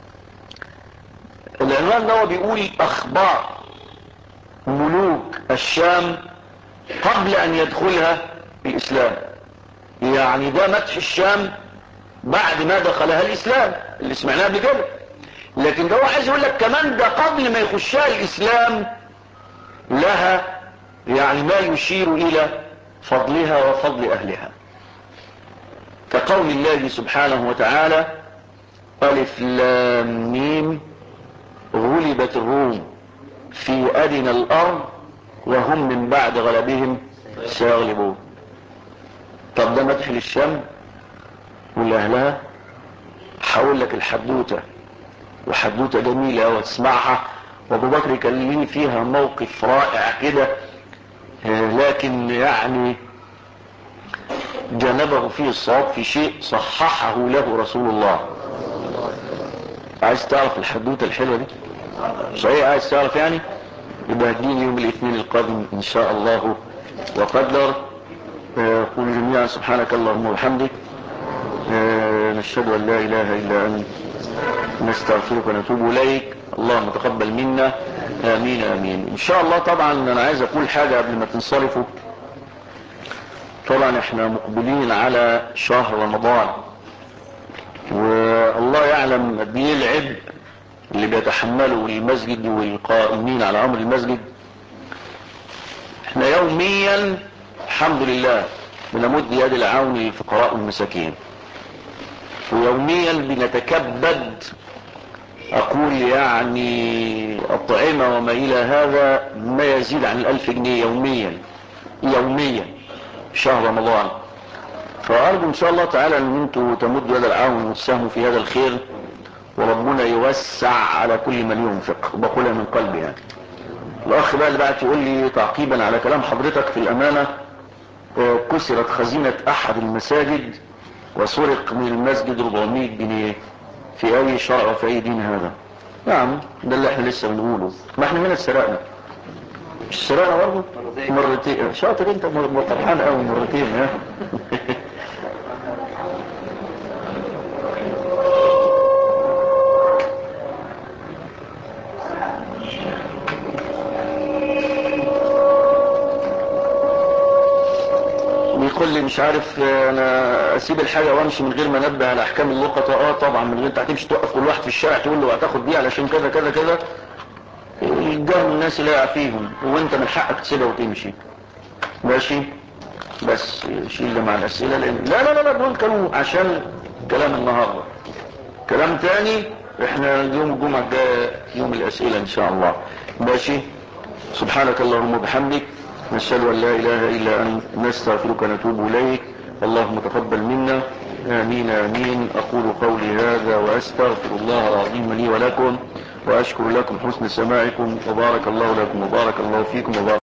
العنوان ده بيقول: اخبار ملوك الشام قبل ان يدخلها الاسلام. يعني ده مدح الشام بعد ما دخلها الاسلام اللي سمعناه قبل كده، لكن ده هو عايز يقول لك كمان ده قبل ما يخشها الاسلام لها يعني ما يشير الى فضلها وفضل اهلها، كقول الله سبحانه وتعالى: ألف لام ميم غلبت الروم في أدنى الأرض وهم من بعد غلبهم سيغلبون. طب ده مدح للشام ولأهلها؟ هقول لك الحدوتة، وحدوتة جميلة وتسمعها، وابو بكر كان لي فيها موقف رائع كده، لكن يعني جانبه فيه الصواب في شيء صححه له رسول الله. عايز تعرف الحدوتة الحلوة دي صحيح؟ عايز تعرف يعني؟ يبقى هديني يوم الاثنين القادم ان شاء الله وقدر. قل جميعا سبحانك اللهم وبحمدك، نشهد ان لا اله الا انت، نستغفرك ونتوب اليك. اللهم تقبل منا، امين امين ان شاء الله. طبعا انا عايز اقول حاجة قبل ما تنصرفوا. طبعا احنا مقبلين على شهر رمضان، والله يعلم قد ايه العبء اللي بيتحمله المسجد والقائمين على امر المسجد. احنا يوميا الحمد لله بنمد يد العون للفقراء والمساكين، ويوميا بنتكبد اقول يعني الطعمة وما الى هذا ما يزيد عن الالف جنيه يوميا يوميا شهر رمضان. فأرجو إن شاء الله تعالى أن أنتم تمدوا يد العون وتساهموا في هذا الخير، وربنا يوسع على كل من ينفق، وبقولها من قلبي يعني. الأخ بقى اللي بعت يقول لي تعقيبا على كلام حضرتك في الأمانة: كسرت خزينة أحد المساجد وسرق من المسجد أربعمائة جنيه، في أي شرع وفي أي دين هذا؟ نعم ده اللي احنا لسه بنقوله. ما احنا من سرقنا مش سرقنا برضه مرتين. شاطر انت، فرحان قوي مرتين ها. بيقول لي مش عارف انا اسيب الحاجة وامشي من غير ما انبه على احكام اللقطة. اه طبعا من غير انت هتمشي توقف كل واحد في الشارع تقول له هتاخد دي علشان كذا كذا كذا، الجهل الناس لا يعفيهم، وانت من حقك تسيبها وتمشي. ماشي، بس شيل ده مع الاسئله، لان لا لا لا لا دول كانوا عشان كلام النهارده. كلام تاني احنا يوم الجمعه الجايه يوم الاسئله ان شاء الله. ماشي. سبحانك اللهم وبحمدك، نشهد ان لا اله الا انت، نستغفرك ونتوب اليك. اللهم تقبل منا. امين امين. اقول قولي هذا واستغفر الله العظيم لي ولكم، واشكر لكم حسن سماعكم، وبارك الله لكم وبارك الله فيكم وبارك